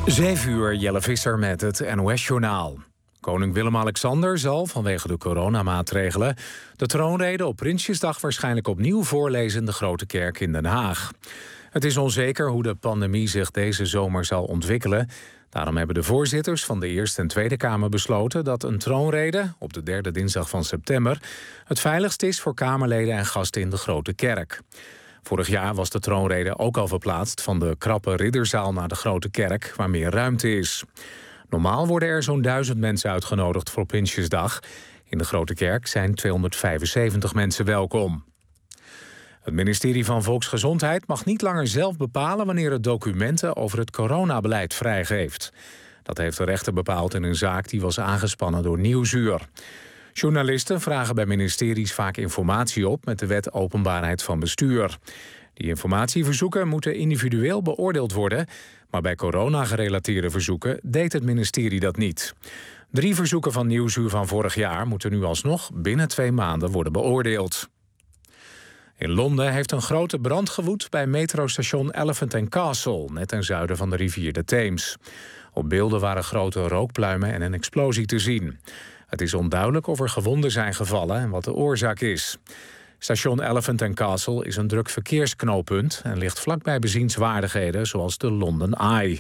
7 uur, Jelle Visser met het NOS-journaal. Koning Willem-Alexander zal, vanwege de coronamaatregelen, de troonrede op Prinsjesdag waarschijnlijk opnieuw voorlezen in de Grote Kerk in Den Haag. Het is onzeker hoe de pandemie zich deze zomer zal ontwikkelen. Daarom hebben de voorzitters van de Eerste en Tweede Kamer besloten dat een troonrede op de derde dinsdag van september het veiligst is voor Kamerleden en gasten in de Grote Kerk. Vorig jaar was de troonrede ook al verplaatst van de krappe Ridderzaal naar de Grote Kerk, waar meer ruimte is. Normaal worden er zo'n 1000 mensen uitgenodigd voor Prinsjesdag. In de Grote Kerk zijn 275 mensen welkom. Het ministerie van Volksgezondheid mag niet langer zelf bepalen wanneer het documenten over het coronabeleid vrijgeeft. Dat heeft de rechter bepaald in een zaak die was aangespannen door Nieuwsuur. Journalisten vragen bij ministeries vaak informatie op met de wet openbaarheid van bestuur. Die informatieverzoeken moeten individueel beoordeeld worden, maar bij corona-gerelateerde verzoeken deed het ministerie dat niet. 3 verzoeken van Nieuwsuur van vorig jaar moeten nu alsnog binnen 2 maanden worden beoordeeld. In Londen heeft een grote brand gewoed bij metrostation Elephant and Castle, net ten zuiden van de rivier de Theems. Op beelden waren grote rookpluimen en een explosie te zien. Het is onduidelijk of er gewonden zijn gevallen en wat de oorzaak is. Station Elephant and Castle is een druk verkeersknooppunt en ligt vlakbij bezienswaardigheden zoals de London Eye.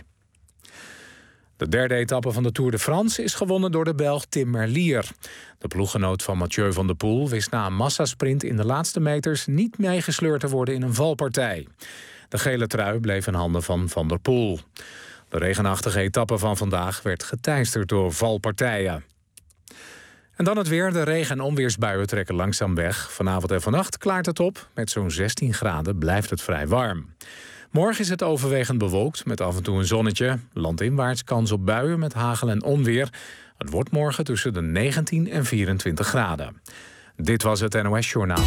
De derde etappe van de Tour de France is gewonnen door de Belg Tim Merlier. De ploeggenoot van Mathieu van der Poel wist na een massasprint in de laatste meters niet meegesleurd te worden in een valpartij. De gele trui bleef in handen van Van der Poel. De regenachtige etappe van vandaag werd geteisterd door valpartijen. En dan het weer. De regen- en onweersbuien trekken langzaam weg. Vanavond en vannacht klaart het op. Met zo'n 16 graden blijft het vrij warm. Morgen is het overwegend bewolkt met af en toe een zonnetje. Landinwaarts kans op buien met hagel en onweer. Het wordt morgen tussen de 19 en 24 graden. Dit was het NOS-journaal.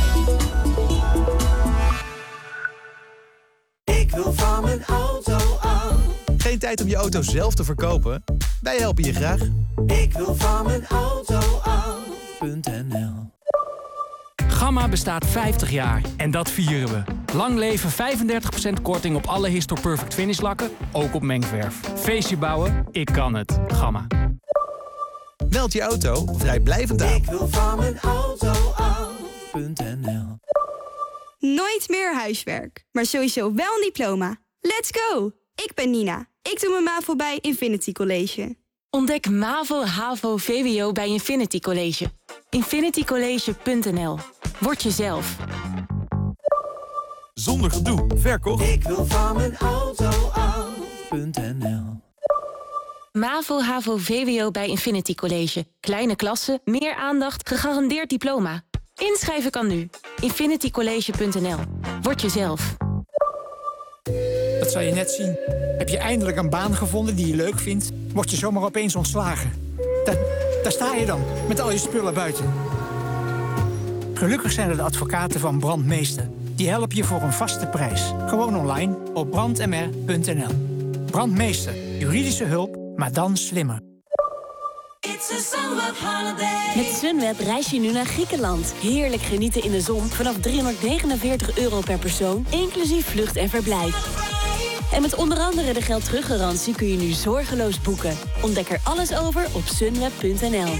Ik wil van mijn auto af. Geen tijd om je auto zelf te verkopen? Wij helpen je graag. Ik wil van mijn auto af.nl. Gamma bestaat 50 jaar en dat vieren we. Lang leven 35% korting op alle Histor Perfect Finish lakken, ook op mengverf. Feestje bouwen, ik kan het. Gamma. Meld je auto vrijblijvend aan. Ik wil van mijn auto af.nl. Nooit meer huiswerk, maar sowieso wel een diploma. Let's go! Ik ben Nina. Ik doe mijn MAVO bij Infinity College. Ontdek MAVO, HAVO, VWO bij Infinity College. infinitycollege.nl. Word jezelf. Zonder gedoe. Verkocht. Ik wil van mijn auto af.nl. MAVO, HAVO, VWO bij Infinity College. Kleine klassen, meer aandacht, gegarandeerd diploma. Inschrijven kan nu. infinitycollege.nl. Word jezelf. Dat zal je net zien. Heb je eindelijk een baan gevonden die je leuk vindt, word je zomaar opeens ontslagen. Daar sta je dan, met al je spullen buiten. Gelukkig zijn er de advocaten van Brandmeester. Die helpen je voor een vaste prijs. Gewoon online op brandmr.nl. Brandmeester, juridische hulp, maar dan slimmer. Met Sunweb reis je nu naar Griekenland. Heerlijk genieten in de zon vanaf €349 per persoon, inclusief vlucht en verblijf. En met onder andere de geldteruggarantie kun je nu zorgeloos boeken. Ontdek er alles over op sunweb.nl.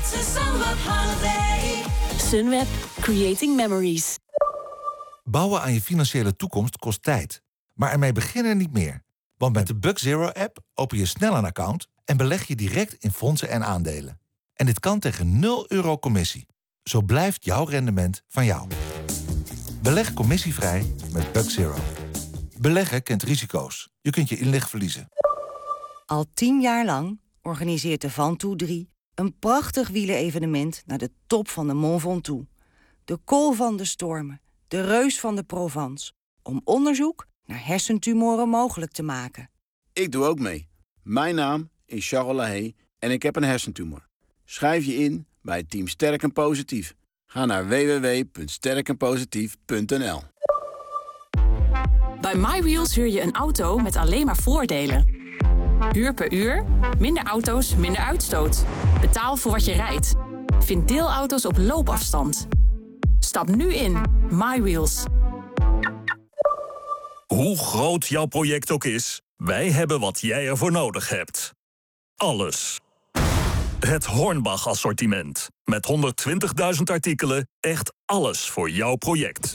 Sunweb. Creating memories. Bouwen aan je financiële toekomst kost tijd. Maar ermee beginnen niet meer. Want met de Buck Zero-app open je snel een account en beleg je direct in fondsen en aandelen. En dit kan tegen €0 commissie. Zo blijft jouw rendement van jou. Beleg commissievrij met Buck Zero. Beleggen kent risico's. Je kunt je inleg verliezen. Al 10 jaar lang organiseert de Ventoux 3 een prachtig wielerevenement naar de top van de Mont Ventoux. De kool van de stormen, de reus van de Provence. Om onderzoek naar hersentumoren mogelijk te maken. Ik doe ook mee. Mijn naam is Charles Lahey en ik heb een hersentumor. Schrijf je in bij het team Sterk en Positief. Ga naar www.sterkenpositief.nl. Bij MyWheels huur je een auto met alleen maar voordelen. Huur per uur, minder auto's, minder uitstoot. Betaal voor wat je rijdt. Vind deelauto's op loopafstand. Stap nu in. MyWheels. Hoe groot jouw project ook is, Wij hebben wat jij ervoor nodig hebt. Alles. Het Hornbach-assortiment. Met 120.000 artikelen. Echt alles voor jouw project.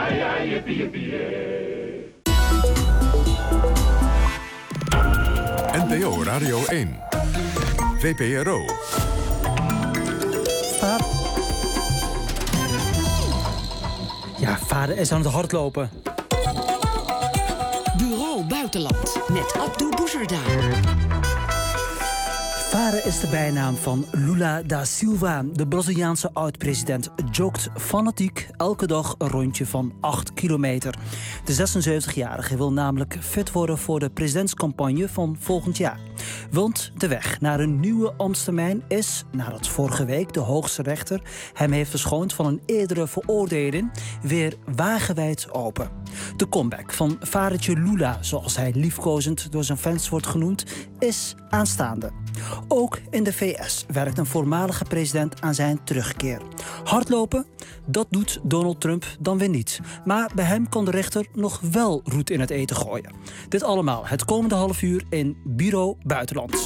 NPO Radio 1. VPRO. Ja, vader is aan het hardlopen. Bureau Buitenland met Abdou Bouzerda. Vader is de bijnaam van Lula da Silva. De Braziliaanse oud-president jogt fanatiek elke dag een rondje van 8 kilometer. De 76-jarige wil namelijk fit worden voor de presidentscampagne van volgend jaar. Want de weg naar een nieuwe ambtstermijn is, nadat vorige week de hoogste rechter hem heeft verschoond van een eerdere veroordeling, weer wagenwijd open. De comeback van vadertje Lula, zoals hij liefkozend door zijn fans wordt genoemd, is aanstaande. Ook in de VS werkt een voormalige president aan zijn terugkeer. Hardlopen, dat doet Donald Trump dan weer niet. Maar bij hem kan de rechter nog wel roet in het eten gooien. Dit allemaal het komende half uur in Bureau Buitenland.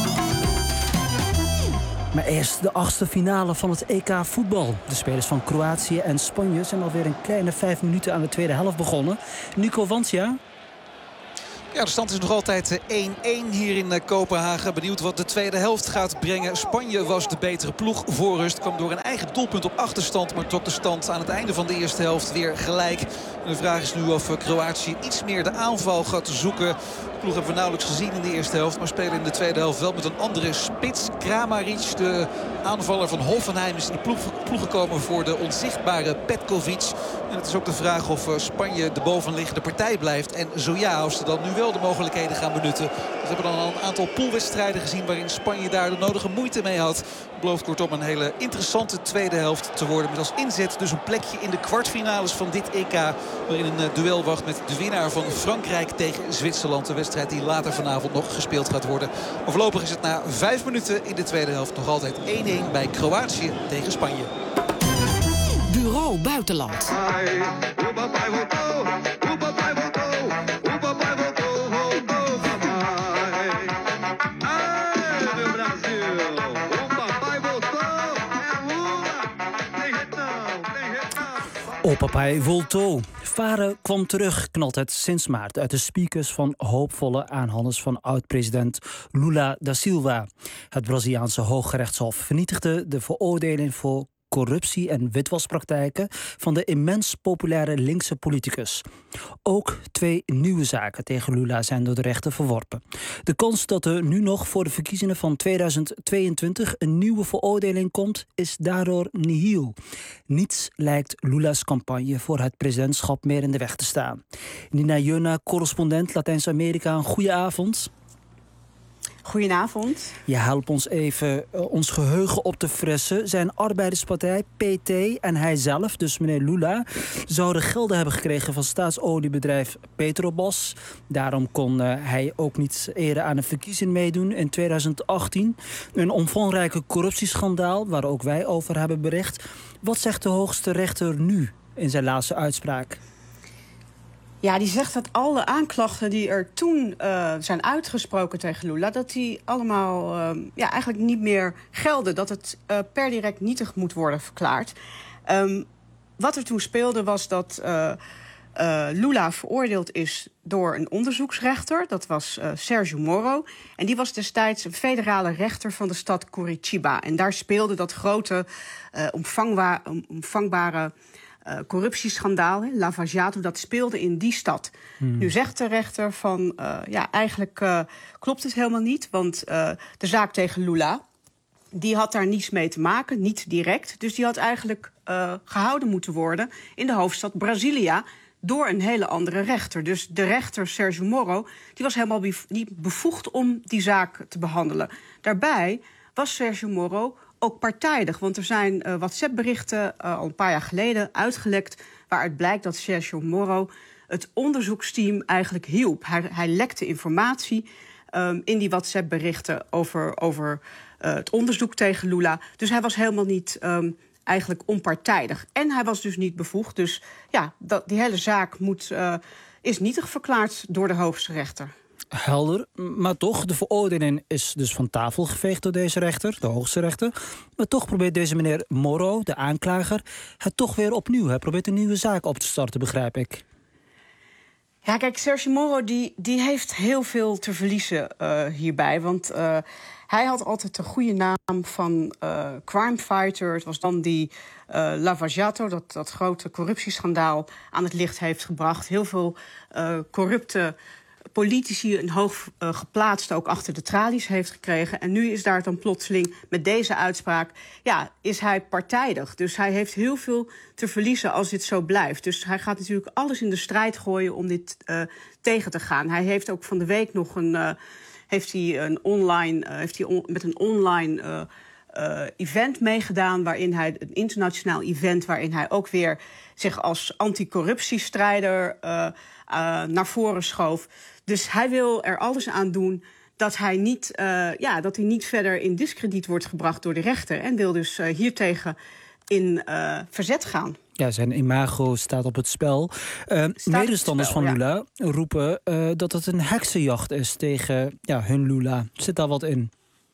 Maar eerst de 8e finale van het EK voetbal. De spelers van Kroatië en Spanje zijn alweer een kleine 5 minuten aan de tweede helft begonnen. Nico Wantia. Ja, de stand is nog altijd 1-1 hier in Kopenhagen. Benieuwd wat de tweede helft gaat brengen. Spanje was de betere ploeg voor rust. Kwam door een eigen doelpunt op achterstand. Maar trok de stand aan het einde van de eerste helft weer gelijk. En de vraag is nu of Kroatië iets meer de aanval gaat zoeken. De ploeg hebben we nauwelijks gezien in de eerste helft. Maar spelen in de tweede helft wel met een andere spits. Kramaric, de aanvaller van Hoffenheim, is in de ploeg gekomen voor de onzichtbare Petkovic. En het is ook de vraag of Spanje de bovenliggende partij blijft. En zo ja, of ze dan nu wel de mogelijkheden gaan benutten. We hebben dan al een aantal poolwedstrijden gezien waarin Spanje daar de nodige moeite mee had. Het belooft kortom een hele interessante tweede helft te worden. Met als inzet dus een plekje in de kwartfinales van dit EK. Waarin een duel wacht met de winnaar van Frankrijk tegen Zwitserland. De wedstrijd die later vanavond nog gespeeld gaat worden. Maar voorlopig is het na 5 minuten in de tweede helft nog altijd 1-1 bij Kroatië tegen Spanje. Bureau Buitenland. O papai voltou. Vader kwam terug, knalt het sinds maart uit de speakers van hoopvolle aanhangers van oud-president Lula da Silva. Het Braziliaanse Hooggerechtshof vernietigde de veroordeling voor corruptie en witwaspraktijken van de immens populaire linkse politicus. Ook 2 nieuwe zaken tegen Lula zijn door de rechter verworpen. De kans dat er nu nog voor de verkiezingen van 2022 een nieuwe veroordeling komt, is daardoor nihil. Niets lijkt Lula's campagne voor het presidentschap meer in de weg te staan. Nina Jurna, correspondent Latijns-Amerika, een goede avond. Goedenavond. Je helpt ons even ons geheugen op te frissen. Zijn arbeiderspartij, PT, en hij zelf, dus meneer Lula, zouden gelden hebben gekregen van staatsoliebedrijf Petrobras. Daarom kon hij ook niet eerder aan een verkiezing meedoen in 2018. Een omvangrijke corruptieschandaal, waar ook wij over hebben bericht. Wat zegt de hoogste rechter nu in zijn laatste uitspraak? Ja, die zegt dat alle aanklachten die er toen zijn uitgesproken tegen Lula, dat die allemaal eigenlijk niet meer gelden. Dat het per direct nietig moet worden verklaard. Wat er toen speelde was dat Lula veroordeeld is door een onderzoeksrechter. Dat was Sérgio Moro. En die was destijds een federale rechter van de stad Curitiba. En daar speelde dat grote, omvangbare corruptieschandaal, Lava Jato, dat speelde in die stad. Nu zegt de rechter van, eigenlijk klopt het helemaal niet. Want de zaak tegen Lula, die had daar niets mee te maken, niet direct. Dus die had eigenlijk gehouden moeten worden in de hoofdstad Brasilia door een hele andere rechter. Dus de rechter Sérgio Moro, die was helemaal niet bevoegd om die zaak te behandelen. Daarbij was Sérgio Moro ook partijdig, want er zijn WhatsApp-berichten al een paar jaar geleden uitgelekt waaruit blijkt dat Sérgio Moro het onderzoeksteam eigenlijk hielp. Hij lekte informatie in die WhatsApp-berichten over het onderzoek tegen Lula. Dus hij was helemaal niet eigenlijk onpartijdig. En hij was dus niet bevoegd. Dus ja, die hele zaak is nietig verklaard door de hoogste rechter. Helder, maar toch, de veroordeling is dus van tafel geveegd door deze rechter, de hoogste rechter. Maar toch probeert deze meneer Moro, de aanklager, het toch weer opnieuw. Hij probeert een nieuwe zaak op te starten, begrijp ik. Ja, kijk, Sergio Moro die heeft heel veel te verliezen hierbij. Want hij had altijd een goede naam van crime fighter. Het was dan die Lava Jato, dat grote corruptieschandaal, aan het licht heeft gebracht. Heel veel corrupte politici, een hoog geplaatste ook achter de tralies heeft gekregen. En nu is daar dan plotseling met deze uitspraak, ja, is hij partijdig. Dus hij heeft heel veel te verliezen als dit zo blijft. Dus hij gaat natuurlijk alles in de strijd gooien om dit tegen te gaan. Hij heeft ook van de week nog met een online event meegedaan, een internationaal event waarin hij ook weer zich als anticorruptiestrijder naar voren schoof. Dus hij wil er alles aan doen dat hij niet verder in diskrediet wordt gebracht door de rechter. En wil dus hiertegen in verzet gaan. Ja, zijn imago staat op het spel. Medestanders van Lula roepen dat het een heksenjacht is tegen hun Lula. Zit daar wat in?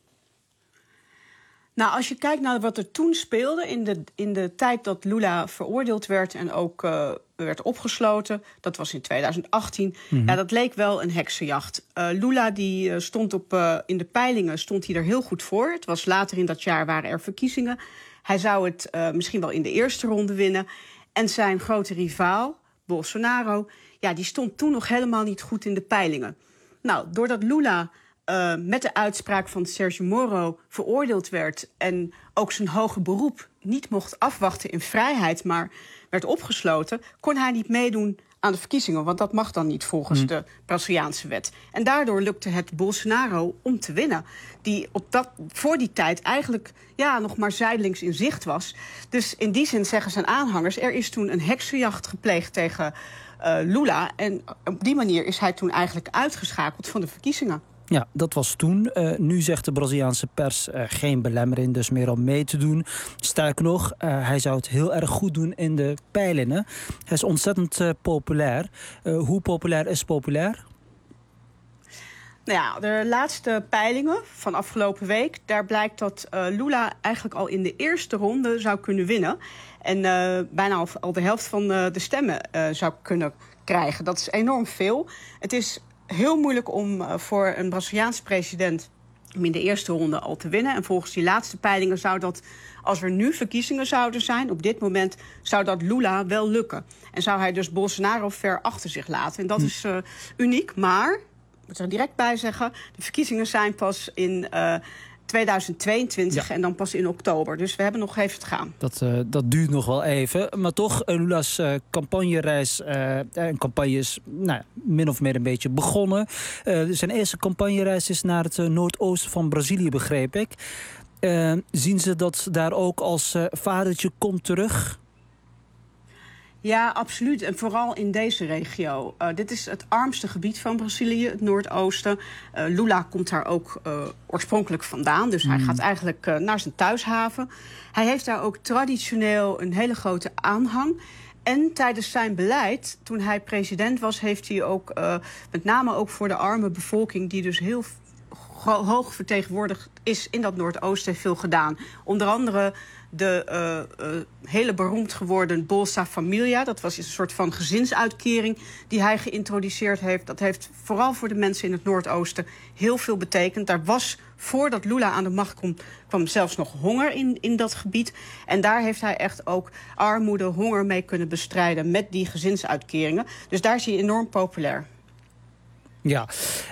Nou, als je kijkt naar wat er toen speelde in de tijd dat Lula veroordeeld werd en ook werd opgesloten, dat was in 2018, ja, dat leek wel een heksenjacht. Lula die stond in de peilingen stond hij er heel goed voor. Het was later in dat jaar waren er verkiezingen. Hij zou het misschien wel in de eerste ronde winnen. En zijn grote rivaal, Bolsonaro, ja, die stond toen nog helemaal niet goed in de peilingen. Nou, doordat Lula met de uitspraak van Sergio Moro veroordeeld werd en ook zijn hoge beroep niet mocht afwachten in vrijheid, maar werd opgesloten, kon hij niet meedoen aan de verkiezingen, want dat mag dan niet volgens de Braziliaanse wet. En daardoor lukte het Bolsonaro om te winnen, die voor die tijd eigenlijk nog maar zijdelings in zicht was. Dus in die zin zeggen zijn aanhangers, er is toen een heksenjacht gepleegd tegen Lula en op die manier is hij toen eigenlijk uitgeschakeld van de verkiezingen. Ja, dat was toen. Nu zegt de Braziliaanse pers geen belemmering dus meer om mee te doen. Sterker nog, hij zou het heel erg goed doen in de peilingen. Hij is ontzettend populair. Hoe populair is populair? Nou ja, de laatste peilingen van afgelopen week, daar blijkt dat Lula eigenlijk al in de eerste ronde zou kunnen winnen. En bijna al de helft van de stemmen zou kunnen krijgen. Dat is enorm veel. Het is heel moeilijk voor een Braziliaanse president om in de eerste ronde al te winnen. En volgens die laatste peilingen zou dat, als er nu verkiezingen zouden zijn, op dit moment zou dat Lula wel lukken. En zou hij dus Bolsonaro ver achter zich laten. En dat is uniek, maar, ik moet er direct bij zeggen, de verkiezingen zijn pas in 2022 en dan pas in oktober. Dus we hebben nog even te gaan. Dat duurt nog wel even. Maar toch, Lula's campagnereis en campagne is min of meer een beetje begonnen. Zijn eerste campagnereis is naar het noordoosten van Brazilië, begreep ik. Zien ze dat daar ook als vadertje komt terug? Ja, absoluut. En vooral in deze regio. Dit is het armste gebied van Brazilië, het Noordoosten. Lula komt daar ook oorspronkelijk vandaan. Dus hij gaat eigenlijk naar zijn thuishaven. Hij heeft daar ook traditioneel een hele grote aanhang. En tijdens zijn beleid, toen hij president was, heeft hij ook met name ook voor de arme bevolking, die dus heel hoog vertegenwoordigd is in dat Noordoosten, veel gedaan. Onder andere de hele beroemd geworden Bolsa Familia. Dat was een soort van gezinsuitkering die hij geïntroduceerd heeft. Dat heeft vooral voor de mensen in het Noordoosten heel veel betekend. Daar was, voordat Lula aan de macht kwam zelfs nog honger in dat gebied. En daar heeft hij echt ook armoede, honger mee kunnen bestrijden met die gezinsuitkeringen. Dus daar is hij enorm populair. Ja,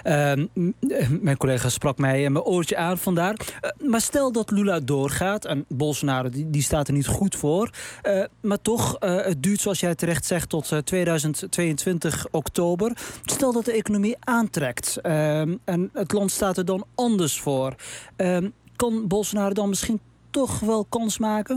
mijn collega sprak mij mijn oortje aan vandaar. Maar stel dat Lula doorgaat, en Bolsonaro die staat er niet goed voor. Maar toch, het duurt zoals jij terecht zegt tot 2022 oktober. Stel dat de economie aantrekt en het land staat er dan anders voor. Kan Bolsonaro dan misschien toch wel kans maken?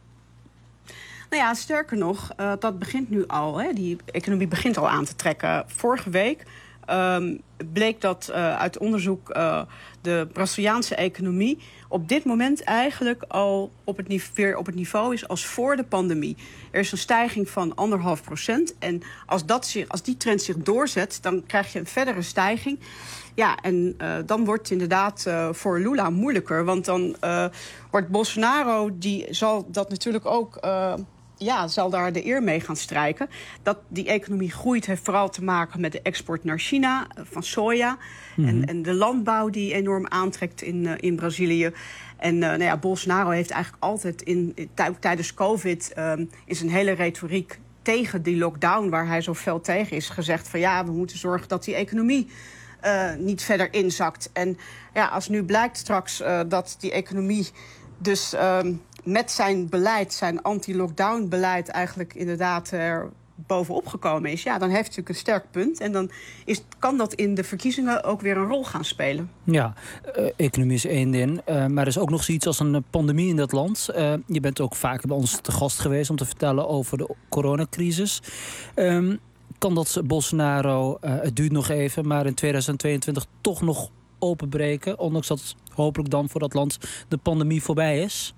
Nou ja, sterker nog, dat begint nu al. Die economie begint al aan te trekken. Vorige week bleek dat uit onderzoek de Braziliaanse economie op dit moment eigenlijk al weer op het niveau is als voor de pandemie. Er is een stijging van 1,5%. En als die trend zich doorzet, dan krijg je een verdere stijging. Ja, en dan wordt het inderdaad voor Lula moeilijker. Want dan wordt Bolsonaro, die zal dat natuurlijk ook... zal daar de eer mee gaan strijken. Dat die economie groeit heeft vooral te maken met de export naar China van soja. En de landbouw die enorm aantrekt in Brazilië. En Bolsonaro heeft eigenlijk altijd tijdens COVID in zijn hele retoriek tegen die lockdown, waar hij zo fel tegen is, gezegd van ja, we moeten zorgen dat die economie niet verder inzakt. En ja, als nu blijkt straks dat die economie dus met zijn beleid, zijn anti-lockdown beleid, eigenlijk inderdaad er bovenop gekomen is, ja, dan heeft hij natuurlijk een sterk punt. En dan kan dat in de verkiezingen ook weer een rol gaan spelen. Ja, economie is één ding. Maar er is ook nog zoiets als een pandemie in dat land. Je bent ook vaak bij ons te gast geweest om te vertellen over de coronacrisis. Kan dat Bolsonaro, het duurt nog even, maar in 2022 toch nog openbreken, ondanks dat hopelijk dan voor dat land de pandemie voorbij is?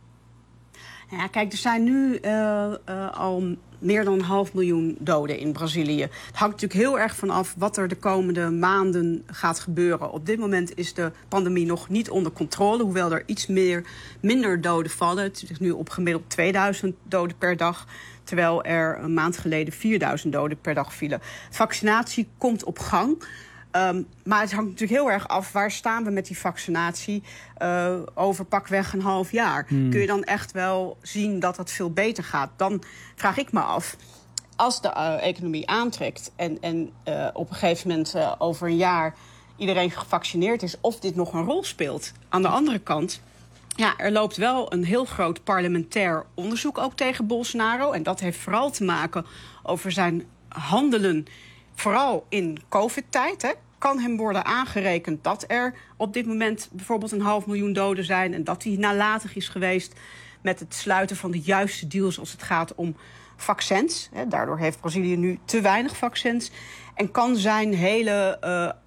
Ja, kijk, er zijn nu al meer dan 500.000 doden in Brazilië. Het hangt natuurlijk heel erg vanaf wat er de komende maanden gaat gebeuren. Op dit moment is de pandemie nog niet onder controle, hoewel er iets minder doden vallen. Het is nu op gemiddeld 2000 doden per dag, terwijl er een maand geleden 4000 doden per dag vielen. De vaccinatie komt op gang. Maar het hangt natuurlijk heel erg af, waar staan we met die vaccinatie over pakweg een half jaar. Kun je dan echt wel zien dat het veel beter gaat? Dan vraag ik me af, als de economie aantrekt en op een gegeven moment over een jaar iedereen gevaccineerd is, of dit nog een rol speelt. Aan de andere kant, ja, er loopt wel een heel groot parlementair onderzoek ook tegen Bolsonaro. En dat heeft vooral te maken over zijn handelen, vooral in COVID-tijd. Hè. Kan hem worden aangerekend dat er op dit moment bijvoorbeeld 500.000 doden zijn en dat hij nalatig is geweest met het sluiten van de juiste deals als het gaat om vaccins. Hè. Daardoor heeft Brazilië nu te weinig vaccins. En kan zijn hele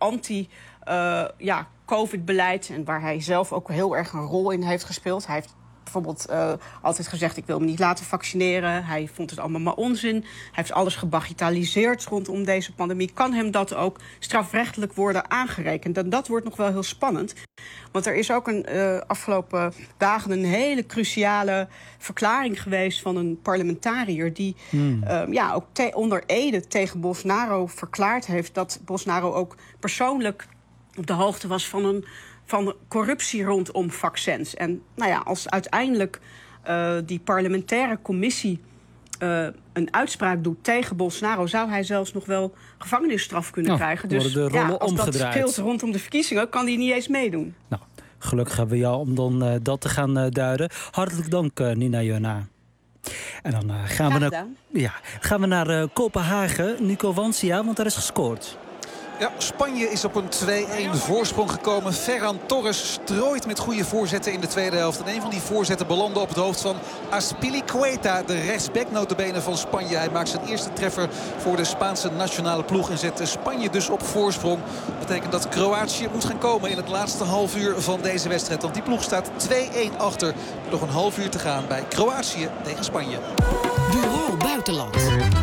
anti-COVID-beleid, en waar hij zelf ook heel erg een rol in heeft gespeeld. Hij heeft bijvoorbeeld altijd gezegd, ik wil me niet laten vaccineren. Hij vond het allemaal maar onzin. Hij heeft alles gebagitaliseerd rondom deze pandemie. Kan hem dat ook strafrechtelijk worden aangerekend? En dat wordt nog wel heel spannend. Want er is ook afgelopen dagen een hele cruciale verklaring geweest van een parlementariër die ook onder ede tegen Bolsonaro verklaard heeft dat Bolsonaro ook persoonlijk op de hoogte was van corruptie rondom vaccins. En als uiteindelijk die parlementaire commissie een uitspraak doet tegen Bolsonaro, zou hij zelfs nog wel gevangenisstraf kunnen krijgen. Dus als dat speelt rondom de verkiezingen, kan hij niet eens meedoen. Nou, gelukkig hebben we jou om dan dat te gaan duiden. Hartelijk dank, Nina Jona. En dan gaan we naar Kopenhagen, Nico Wansia, want daar is gescoord. Ja, Spanje is op een 2-1 voorsprong gekomen. Ferran Torres strooit met goede voorzetten in de tweede helft. En een van die voorzetten belandde op het hoofd van Azpilicueta, de rechtsback notabene van Spanje. Hij maakt zijn eerste treffer voor de Spaanse nationale ploeg en zet Spanje dus op voorsprong. Dat betekent dat Kroatië moet gaan komen in het laatste half uur van deze wedstrijd. Want die ploeg staat 2-1 achter. Nog een half uur te gaan bij Kroatië tegen Spanje. Bureau Buitenland.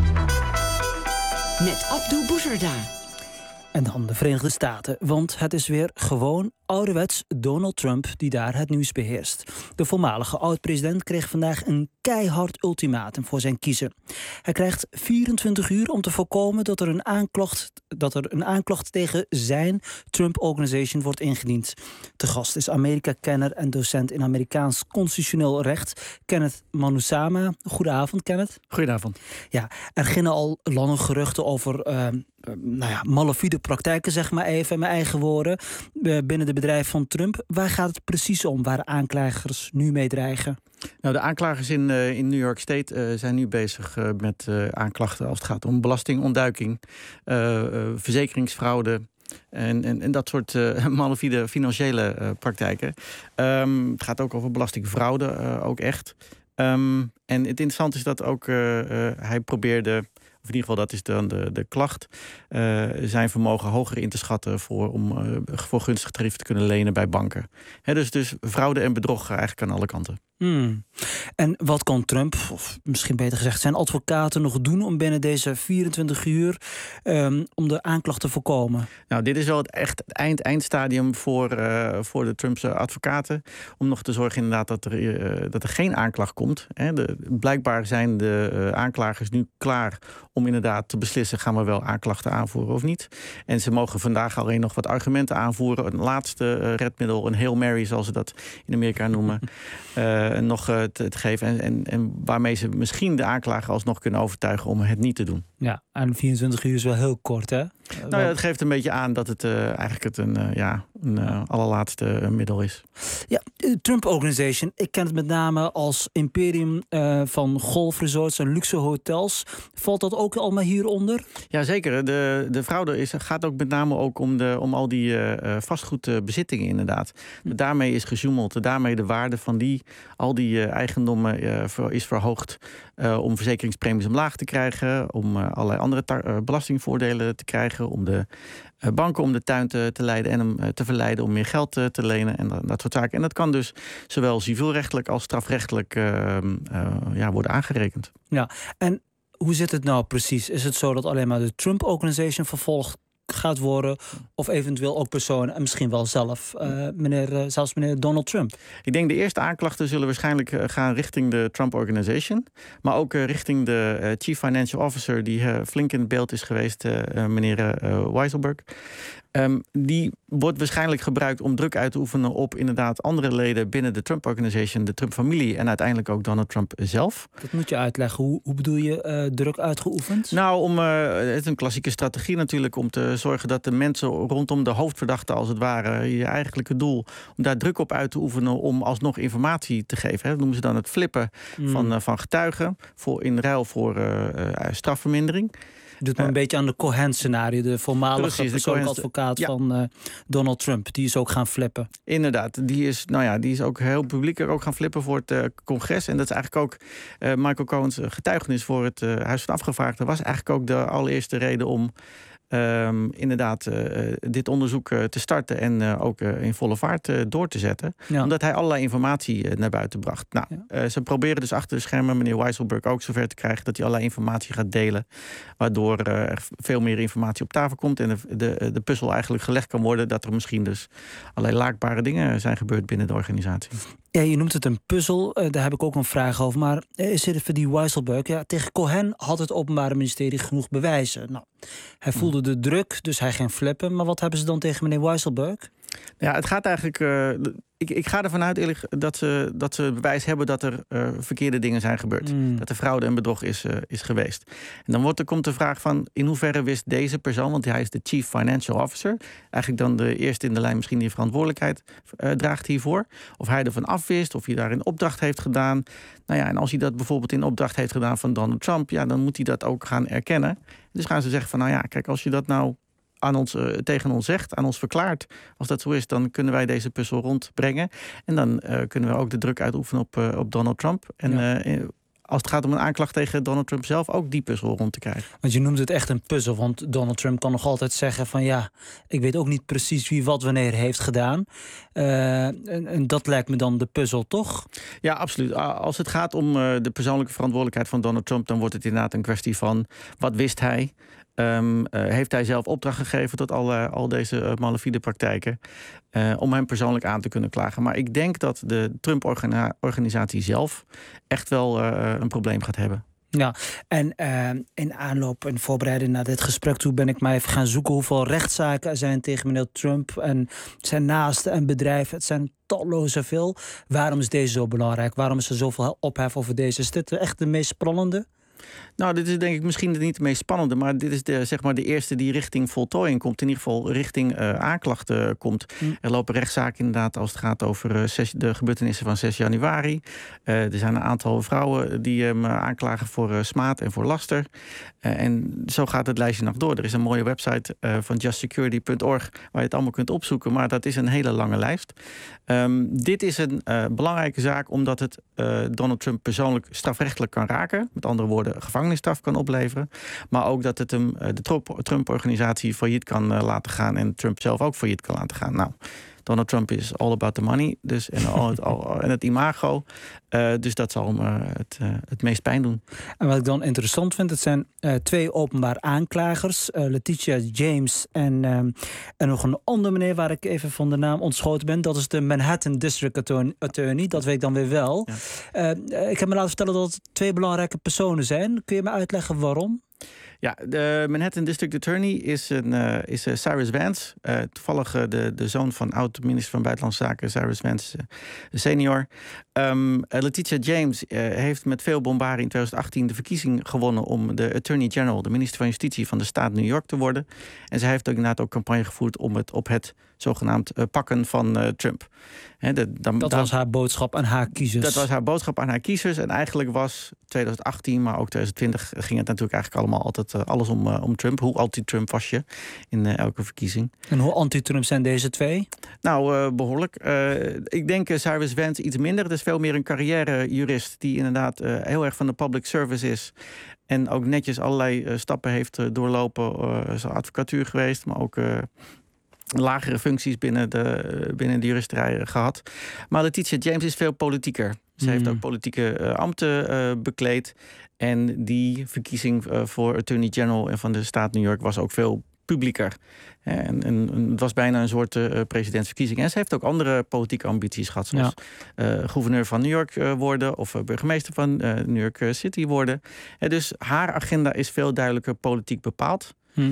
Met Abdou Bouzerda. En dan de Verenigde Staten, want het is weer gewoon ouderwets Donald Trump die daar het nieuws beheerst. De voormalige oud-president kreeg vandaag een keihard ultimatum voor zijn kiezer. Hij krijgt 24 uur om te voorkomen dat er een aanklacht tegen zijn Trump Organization wordt ingediend. Te gast is Amerika-kenner en docent in Amerikaans constitutioneel recht, Kenneth Manusama. Goedenavond, Kenneth. Goedenavond. Ja, er beginnen al lange geruchten over malafide praktijken, zeg maar even, in mijn eigen woorden, binnen de bedrijf van Trump. Waar gaat het precies om, waar aanklagers nu mee dreigen? Nou, de aanklagers in New York State zijn nu bezig met aanklachten als het gaat om belastingontduiking, verzekeringsfraude en dat soort malafide financiële praktijken. Het gaat ook over belastingfraude, ook echt. En het interessante is dat ook hij probeerde of in ieder geval dat is dan de klacht, zijn vermogen hoger in te schatten om voor gunstig tarieven te kunnen lenen bij banken. Dus fraude en bedrog eigenlijk aan alle kanten. En wat kan Trump, of misschien beter gezegd zijn advocaten, nog doen om binnen deze 24 uur om de aanklacht te voorkomen? Nou, dit is wel het eindstadium voor de Trumpse advocaten. Om nog te zorgen inderdaad dat er geen aanklacht komt. Blijkbaar zijn de aanklagers nu klaar om inderdaad te beslissen, gaan we wel aanklachten aanvoeren of niet. En ze mogen vandaag alleen nog wat argumenten aanvoeren. Een laatste redmiddel, een Hail Mary zoals ze dat in Amerika noemen. Nog te geven. En waarmee ze misschien de aanklager alsnog kunnen overtuigen om het niet te doen. Ja, en 24 uur is wel heel kort, hè? Nou ja, het geeft een beetje aan dat het eigenlijk een allerlaatste middel is. Ja, Trump Organization, ik ken het met name als imperium van golfresorts en luxe hotels. Valt dat ook allemaal hieronder? Ja, zeker. De fraude gaat ook met name ook om al die vastgoedbezittingen inderdaad. Daarmee is gezoemeld. Daarmee de waarde van al die eigendommen is verhoogd. Om verzekeringspremies omlaag te krijgen. Om allerlei andere belastingvoordelen te krijgen. Om de banken om de tuin te leiden en hem te verleiden om meer geld te lenen en dat soort zaken. En dat kan dus zowel civielrechtelijk als strafrechtelijk worden aangerekend. Ja, en hoe zit het nou precies? Is het zo dat alleen maar de Trump Organization vervolgd gaat worden, of eventueel ook personen en misschien wel zelfs meneer Donald Trump? Ik denk de eerste aanklachten zullen waarschijnlijk gaan richting de Trump Organization, maar ook richting de Chief Financial Officer die flink in het beeld is geweest, meneer Weisselberg. Die wordt waarschijnlijk gebruikt om druk uit te oefenen op inderdaad andere leden binnen de Trump Organization, de Trump-familie en uiteindelijk ook Donald Trump zelf. Dat moet je uitleggen. Hoe bedoel je druk uitgeoefend? Nou, het is een klassieke strategie natuurlijk om te zorgen dat de mensen rondom de hoofdverdachte als het ware, je eigenlijke doel, om daar druk op uit te oefenen om alsnog informatie te geven. Dat noemen ze dan het flippen van getuigen in ruil voor strafvermindering. Doet me een beetje aan de Cohen-scenario, de voormalige persoonlijke advocaat van Donald Trump. Die is ook gaan flippen. Inderdaad, die is ook heel publiek ook gaan flippen voor het congres. En dat is eigenlijk ook Michael Cohen's getuigenis voor het Huis van Afgevaardigden. Was eigenlijk ook de allereerste reden om inderdaad dit onderzoek te starten en ook in volle vaart door te zetten. Ja. Omdat hij allerlei informatie naar buiten bracht. Nou, ze proberen dus achter de schermen meneer Weisselberg ook zover te krijgen dat hij allerlei informatie gaat delen. Waardoor er veel meer informatie op tafel komt en de puzzel eigenlijk gelegd kan worden dat er misschien dus allerlei laakbare dingen zijn gebeurd binnen de organisatie. Ja, je noemt het een puzzel. Daar heb ik ook een vraag over. Maar is het voor die Weisselberg? Ja, tegen Cohen had het Openbaar Ministerie genoeg bewijzen. Nou, hij voelde de druk, dus hij ging flippen. Maar wat hebben ze dan tegen meneer Weisselberg? Ja, het gaat eigenlijk. Ik ga ervan uit eerlijk dat ze bewijs hebben dat er verkeerde dingen zijn gebeurd. Dat er fraude en bedrog is geweest. En dan komt de vraag van in hoeverre wist deze persoon, want hij is de Chief Financial Officer, eigenlijk dan de eerste in de lijn misschien die verantwoordelijkheid draagt hiervoor. Of hij ervan afwist, of hij daar in opdracht heeft gedaan. Nou ja, en als hij dat bijvoorbeeld in opdracht heeft gedaan van Donald Trump, ja, dan moet hij dat ook gaan erkennen. Dus gaan ze zeggen van nou ja, kijk, als je dat nou tegen ons zegt, aan ons verklaart. Als dat zo is, dan kunnen wij deze puzzel rondbrengen. En dan kunnen we ook de druk uitoefenen op Donald Trump. En als het gaat om een aanklacht tegen Donald Trump zelf, ook die puzzel rond te krijgen. Want je noemt het echt een puzzel, want Donald Trump kan nog altijd zeggen van ja, ik weet ook niet precies wie wat wanneer heeft gedaan. En dat lijkt me dan de puzzel, toch? Ja, absoluut. Als het gaat om de persoonlijke verantwoordelijkheid van Donald Trump, dan wordt het inderdaad een kwestie van wat wist hij? Heeft hij zelf opdracht gegeven tot al deze malafide praktijken om hem persoonlijk aan te kunnen klagen. Maar ik denk dat de Trump-organisatie zelf echt wel een probleem gaat hebben. Ja, en in aanloop en voorbereiding naar dit gesprek toe ben ik maar even gaan zoeken hoeveel rechtszaken er zijn tegen meneer Trump en zijn naasten en bedrijven. Het zijn talloze veel. Waarom is deze zo belangrijk? Waarom is er zoveel ophef over deze? Is dit echt de meest spannende? Nou, dit is denk ik misschien niet de meest spannende, maar dit is de eerste die richting voltooiing komt. In ieder geval richting aanklachten komt. Er lopen rechtszaken inderdaad als het gaat over de gebeurtenissen van 6 januari. Er zijn een aantal vrouwen die hem aanklagen voor smaad en voor laster. En zo gaat het lijstje nog door. Er is een mooie website van justsecurity.org waar je het allemaal kunt opzoeken, maar dat is een hele lange lijst. Dit is een belangrijke zaak omdat het Donald Trump persoonlijk strafrechtelijk kan raken. Met andere woorden, de gevangenisstraf kan opleveren. Maar ook dat het hem de Trump-organisatie failliet kan laten gaan en Trump zelf ook failliet kan laten gaan. Nou, Donald Trump is all about the money dus, en het imago. Dus dat zal hem het meest pijn doen. En wat ik dan interessant vind, het zijn 2 openbaar aanklagers. Letitia James en nog een andere meneer waar ik even van de naam ontschoten ben. Dat is de Manhattan District Attorney. Dat weet ik dan weer wel. Ja. Ik heb me laten vertellen dat het 2 belangrijke personen zijn. Kun je me uitleggen waarom? Ja, de Manhattan District Attorney is Cyrus Vance. Toevallig de zoon van oud-minister van Buitenlandse Zaken, Cyrus Vance senior. Letitia James heeft met veel bombardie in 2018 de verkiezing gewonnen om de Attorney General, de minister van Justitie van de staat New York te worden. En zij heeft ook inderdaad ook campagne gevoerd om het op het zogenaamd pakken van Trump. Dat was haar boodschap aan haar kiezers. Dat was haar boodschap aan haar kiezers. En eigenlijk was 2018, maar ook 2020 ging het natuurlijk eigenlijk allemaal altijd alles om Trump. Hoe anti-Trump was je in elke verkiezing? En hoe anti-Trump zijn deze 2? Nou, behoorlijk. Ik denk Cyrus Vance iets minder. Het is veel meer een carrière-jurist die inderdaad heel erg van de public service is. En ook netjes allerlei stappen heeft doorlopen. Is advocatuur geweest, maar ook lagere functies binnen de juristerij gehad. Maar Letitia James is veel politieker. Ze heeft ook politieke ambten bekleed. En die verkiezing voor Attorney General van de staat New York was ook veel publieker. En het was bijna een soort presidentsverkiezing. En ze heeft ook andere politieke ambities gehad. Zoals gouverneur van New York worden. Of burgemeester van New York City worden. Dus haar agenda is veel duidelijker politiek bepaald.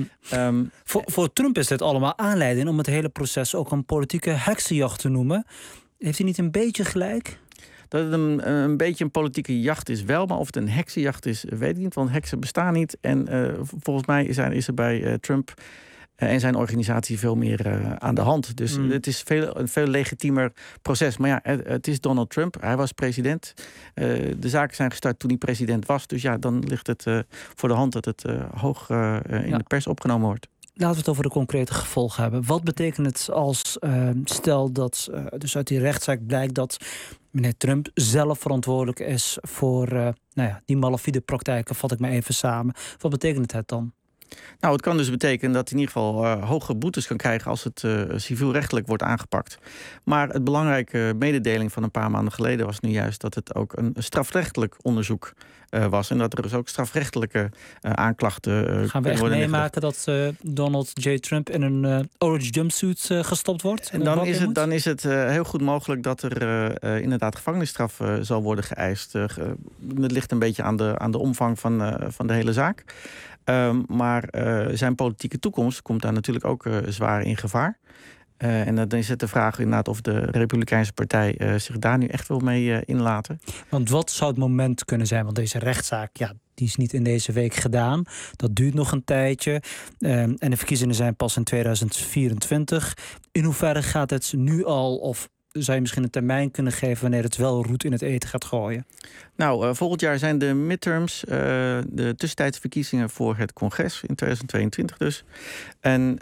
Voor Trump is dit allemaal aanleiding om het hele proces ook een politieke heksenjacht te noemen. Heeft hij niet een beetje gelijk? Dat het een beetje een politieke jacht is wel, maar of het een heksenjacht is, weet ik niet. Want heksen bestaan niet. En volgens mij is er bij Trump en zijn organisatie veel meer aan de hand. Dus het is een veel legitiemer proces. Maar ja, het is Donald Trump. Hij was president. De zaken zijn gestart toen hij president was. Dus ja, dan ligt het voor de hand dat het hoog in de pers opgenomen wordt. Laten we het over de concrete gevolgen hebben. Wat betekent het als stel dat dus uit die rechtszaak blijkt dat meneer Trump zelf verantwoordelijk is voor die malafide praktijken, vat ik maar even samen. Wat betekent het dan? Nou, het kan dus betekenen dat hij in ieder geval hoge boetes kan krijgen als het civielrechtelijk wordt aangepakt. Maar het belangrijke mededeling van een paar maanden geleden was nu juist dat het ook een strafrechtelijk onderzoek was. En dat er dus ook strafrechtelijke aanklachten gaan we echt meemaken dat Donald J. Trump in een orange jumpsuit gestopt wordt? En dan is het heel goed mogelijk dat er inderdaad gevangenisstraf zal worden geëist. Het ligt een beetje aan de omvang van de hele zaak. Maar zijn politieke toekomst komt daar natuurlijk ook zwaar in gevaar. En dan is het de vraag inderdaad of de Republikeinse partij zich daar nu echt wil mee inlaten. Want wat zou het moment kunnen zijn? Want deze rechtszaak, die is niet in deze week gedaan. Dat duurt nog een tijdje. En de verkiezingen zijn pas in 2024. In hoeverre gaat het nu al, of zou je misschien een termijn kunnen geven wanneer het wel roet in het eten gaat gooien? Nou, volgend jaar zijn de midterms, de tussentijdse verkiezingen voor het congres in 2022 dus. En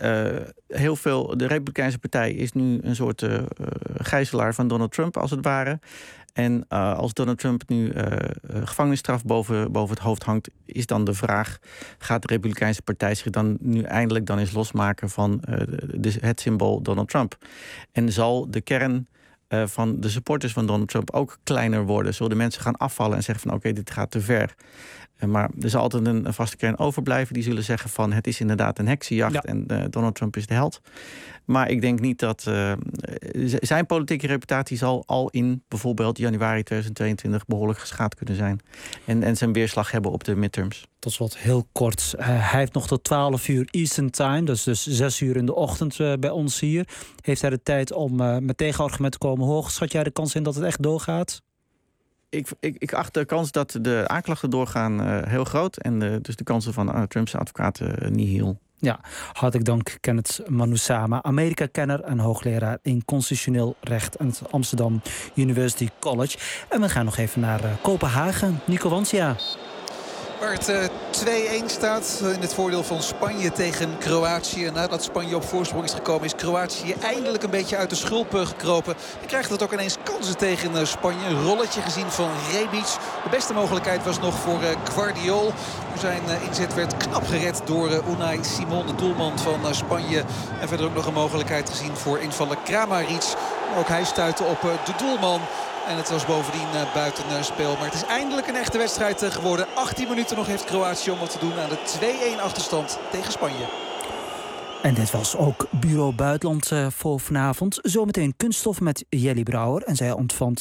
de Republikeinse partij is nu een soort gijzelaar van Donald Trump als het ware. En als Donald Trump nu gevangenisstraf boven het hoofd hangt, is dan de vraag: gaat de Republikeinse partij zich dan nu eindelijk eens losmaken van het symbool Donald Trump? En zal de kern van de supporters van Donald Trump ook kleiner worden? Zullen de mensen gaan afvallen en zeggen van oké, dit gaat te ver? Maar er zal altijd een vaste kern overblijven. Die zullen zeggen van het is inderdaad een heksenjacht en Donald Trump is de held. Maar ik denk niet dat zijn politieke reputatie zal al in bijvoorbeeld januari 2022 behoorlijk geschaad kunnen zijn. En zijn weerslag hebben op de midterms. Tot slot heel kort. Hij heeft nog tot 12 uur Eastern Time, dat is dus 6 uur in de ochtend bij ons hier. Heeft hij de tijd om met tegenargumenten te komen? Hoe schat jij de kans in dat het echt doorgaat? Ik acht de kans dat de aanklachten doorgaan heel groot. En dus de kansen van Trumps advocaten nihil. Ja, hartelijk dank Kenneth Manusama, Amerika-kenner en hoogleraar in constitutioneel recht aan het Amsterdam University College. En we gaan nog even naar Kopenhagen. Nico Wansia. Waar het 2-1 staat in het voordeel van Spanje tegen Kroatië. Nadat Spanje op voorsprong is gekomen is Kroatië eindelijk een beetje uit de schulp gekropen. En krijgt het ook ineens kansen tegen Spanje. Een rolletje gezien van Rebic. De beste mogelijkheid was nog voor Gvardiol. Zijn inzet werd knap gered door Unai Simon, de doelman van Spanje. En verder ook nog een mogelijkheid gezien voor invaller Kramaric. Maar ook hij stuitte op de doelman. En het was bovendien buitenspel. Maar het is eindelijk een echte wedstrijd geworden. 18 minuten nog heeft Kroatië om wat te doen aan de 2-1 achterstand tegen Spanje. En dit was ook Bureau Buitenland voor vanavond. Zometeen kunststof met Jelly Brouwer. En zij